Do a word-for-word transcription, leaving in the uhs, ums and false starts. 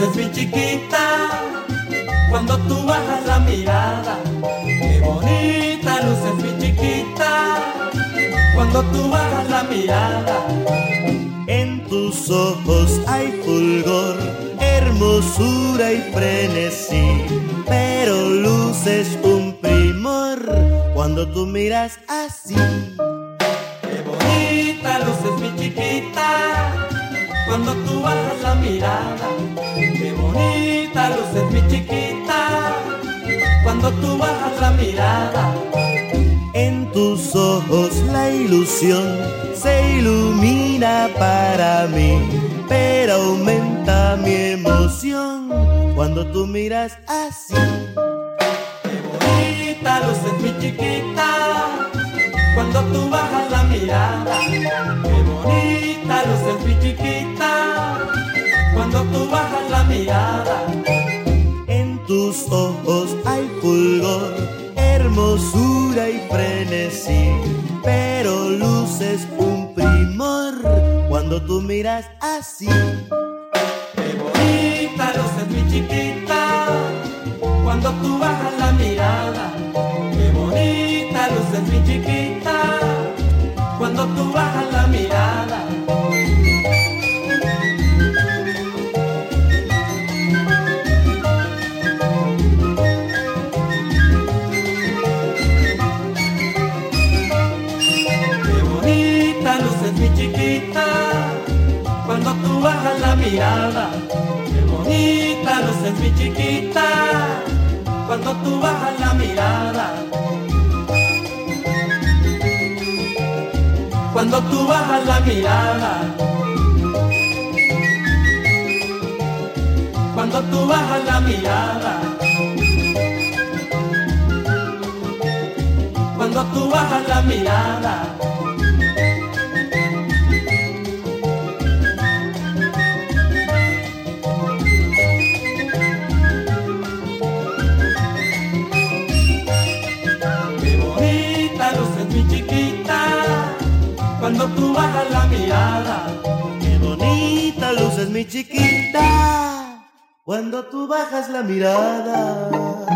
luces mi chiquita, cuando tú bajas la mirada. Qué bonita luces mi chiquita, cuando tú bajas la mirada. En tus ojos hay fulgor, hermosura y frenesí, pero luces un primor cuando tú miras así. Qué bonita luces mi chiquita, cuando tú bajas la mirada. Qué bonita luces mi chiquita, cuando tú bajas la mirada. En tus ojos la ilusión se ilumina para mí, pero aumenta mi emoción cuando tú miras así. Qué bonita luces mi chiquita, cuando tú bajas la mirada. Qué bonita luces mi chiquita, cuando tú bajas la mirada. En tus ojos hay fulgor, hermosura y frenesí, pero luces un primor cuando tú miras así. Qué bonita luces mi chiquita, cuando tú bajas la mirada. Qué bonita luces mi chiquita, cuando tú bajas la mirada. Mi chiquita, cuando tú bajas la mirada. Qué bonita luces mi chiquita, cuando tú bajas la mirada. Cuando tú bajas la mirada. Cuando tú bajas la mirada. Cuando tú bajas la mirada. Mi chiquita, cuando tú bajas la mirada. Qué bonita luces mi chiquita, cuando tú bajas la mirada.